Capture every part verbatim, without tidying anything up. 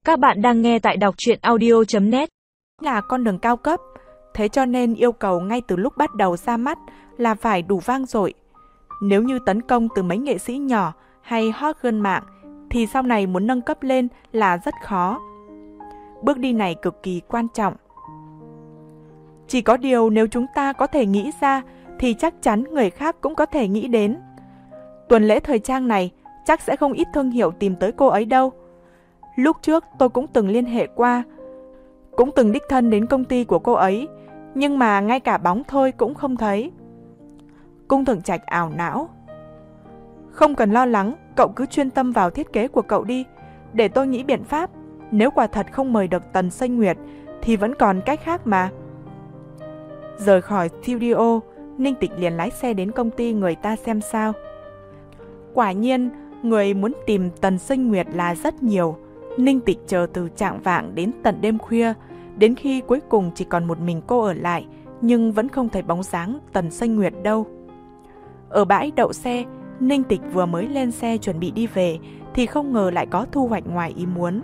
Các bạn đang nghe tại đọc truyện audio chấm net. Là con đường cao cấp, thế cho nên yêu cầu ngay từ lúc bắt đầu ra mắt là phải đủ vang dội. Nếu như tấn công từ mấy nghệ sĩ nhỏ hay hot girl mạng thì sau này muốn nâng cấp lên là rất khó. Bước đi này cực kỳ quan trọng. Chỉ có điều nếu chúng ta có thể nghĩ ra thì chắc chắn người khác cũng có thể nghĩ đến. Tuần lễ thời trang này chắc sẽ không ít thương hiệu tìm tới cô ấy đâu. Lúc trước tôi cũng từng liên hệ qua, cũng từng đích thân đến công ty của cô ấy, nhưng mà ngay cả bóng thôi cũng không thấy. Cung Thượng Trạch ảo não. Không cần lo lắng, cậu cứ chuyên tâm vào thiết kế của cậu đi, để tôi nghĩ biện pháp. Nếu quả thật không mời được Tần Xanh Nguyệt thì vẫn còn cách khác mà. Rời khỏi studio, Ninh Tịch liền lái xe đến công ty người ta xem sao. Quả nhiên, người muốn tìm Tần Xanh Nguyệt là rất nhiều. Ninh Tịch chờ từ chạng vạng đến tận đêm khuya, đến khi cuối cùng chỉ còn một mình cô ở lại, nhưng vẫn không thấy bóng dáng Tần Xanh Nguyệt đâu. Ở bãi đậu xe, Ninh Tịch vừa mới lên xe chuẩn bị đi về, thì không ngờ lại có thu hoạch ngoài ý muốn.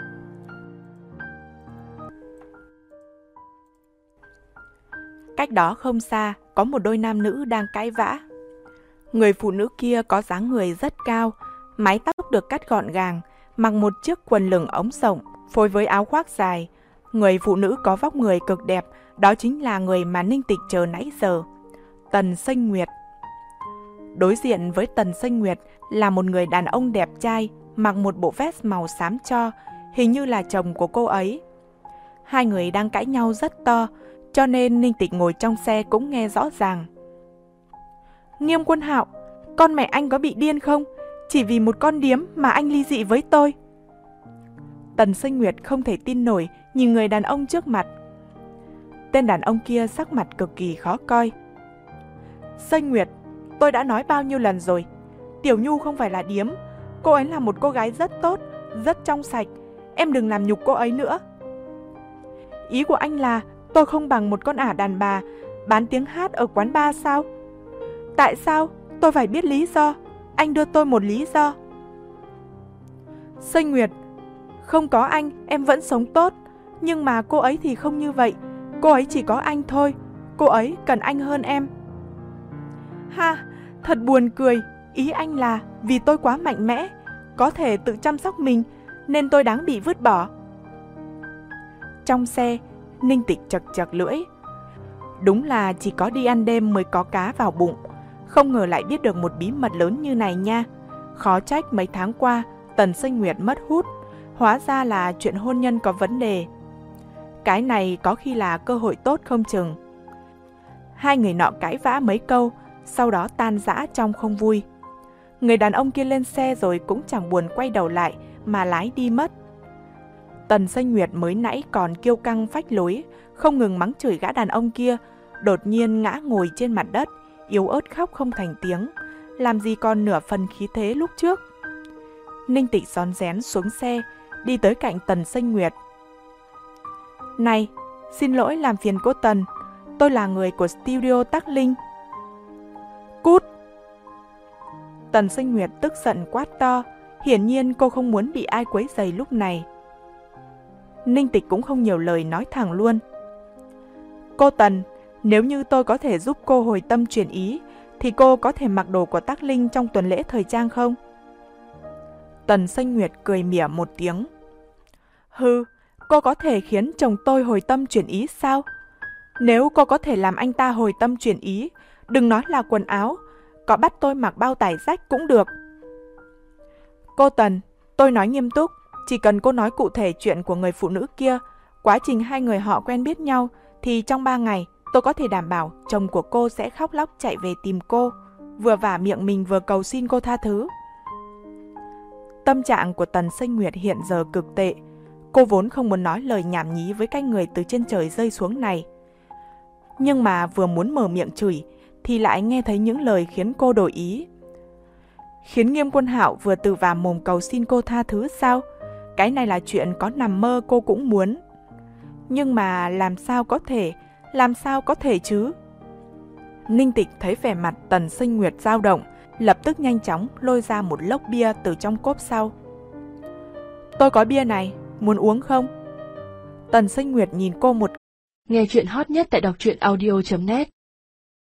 Cách đó không xa, có một đôi nam nữ đang cãi vã. Người phụ nữ kia có dáng người rất cao, mái tóc được cắt gọn gàng, mặc một chiếc quần lửng ống rộng, phối với áo khoác dài. Người phụ nữ có vóc người cực đẹp, đó chính là người mà Ninh Tịch chờ nãy giờ, Tần Xanh Nguyệt. Đối diện với Tần Xanh Nguyệt là một người đàn ông đẹp trai, mặc một bộ vest màu xám tro, hình như là chồng của cô ấy. Hai người đang cãi nhau rất to, cho nên Ninh Tịch ngồi trong xe cũng nghe rõ ràng. Nghiêm Quân Hạo, con mẹ anh có bị điên không? Chỉ vì một con điếm mà anh ly dị với tôi. Tần Xanh Nguyệt không thể tin nổi nhìn người đàn ông trước mặt. Tên đàn ông kia sắc mặt cực kỳ khó coi. Xanh Nguyệt, tôi đã nói bao nhiêu lần rồi, Tiểu Nhu không phải là điếm, cô ấy là một cô gái rất tốt, rất trong sạch, em đừng làm nhục cô ấy nữa. Ý của anh là tôi không bằng một con ả đàn bà bán tiếng hát ở quán bar sao? Tại sao tôi phải biết lý do? Anh đưa tôi một lý do. Xanh Nguyệt, không có anh em vẫn sống tốt, nhưng mà cô ấy thì không như vậy. Cô ấy chỉ có anh thôi, cô ấy cần anh hơn em. Ha, thật buồn cười. Ý anh là vì tôi quá mạnh mẽ, có thể tự chăm sóc mình, nên tôi đáng bị vứt bỏ. Trong xe, Ninh Tịch chật chật lưỡi. Đúng là chỉ có đi ăn đêm mới có cá vào bụng. Không ngờ lại biết được một bí mật lớn như này nha. Khó trách mấy tháng qua Tần Xanh Nguyệt mất hút, hóa ra là chuyện hôn nhân có vấn đề. Cái này có khi là cơ hội tốt không chừng. Hai người nọ cãi vã mấy câu, sau đó tan rã trong không vui. Người đàn ông kia lên xe rồi cũng chẳng buồn quay đầu lại mà lái đi mất. Tần Xanh Nguyệt mới nãy còn kiêu căng phách lối, không ngừng mắng chửi gã đàn ông kia, đột nhiên ngã ngồi trên mặt đất, yếu ớt khóc không thành tiếng, làm gì còn nửa phần khí thế lúc trước. Ninh Tịch rón rén xuống xe, đi tới cạnh Tần Xanh Nguyệt. Này, xin lỗi làm phiền cô Tần, tôi là người của studio Tắc Linh. Cút! Tần Xanh Nguyệt tức giận quát to, hiển nhiên cô không muốn bị ai quấy rầy lúc này. Ninh Tịch cũng không nhiều lời nói thẳng luôn. Cô Tần, nếu như tôi có thể giúp cô hồi tâm chuyển ý, thì cô có thể mặc đồ của Tắc Linh trong tuần lễ thời trang không? Tần Xanh Nguyệt cười mỉa một tiếng. Hừ, cô có thể khiến chồng tôi hồi tâm chuyển ý sao? Nếu cô có thể làm anh ta hồi tâm chuyển ý, đừng nói là quần áo, có bắt tôi mặc bao tải rách cũng được. Cô Tần, tôi nói nghiêm túc, chỉ cần cô nói cụ thể chuyện của người phụ nữ kia, quá trình hai người họ quen biết nhau, thì trong ba ngày tôi có thể đảm bảo chồng của cô sẽ khóc lóc chạy về tìm cô, vừa vả miệng mình vừa cầu xin cô tha thứ. Tâm trạng của Tần Xanh Nguyệt hiện giờ cực tệ. Cô vốn không muốn nói lời nhảm nhí với cái người từ trên trời rơi xuống này. Nhưng mà vừa muốn mở miệng chửi thì lại nghe thấy những lời khiến cô đổi ý. Khiến Nghiêm Quân Hạo vừa từ vào mồm cầu xin cô tha thứ sao? Cái này là chuyện có nằm mơ cô cũng muốn. Nhưng mà làm sao có thể, làm sao có thể chứ? Ninh Tịch thấy vẻ mặt Tần Xanh Nguyệt dao động, lập tức nhanh chóng lôi ra một lốc bia từ trong cốp sau. Tôi có bia này, muốn uống không? Tần Sinh Nguyệt nhìn cô một. Nghe chuyện hot nhất tại đọc truyện audio chấm net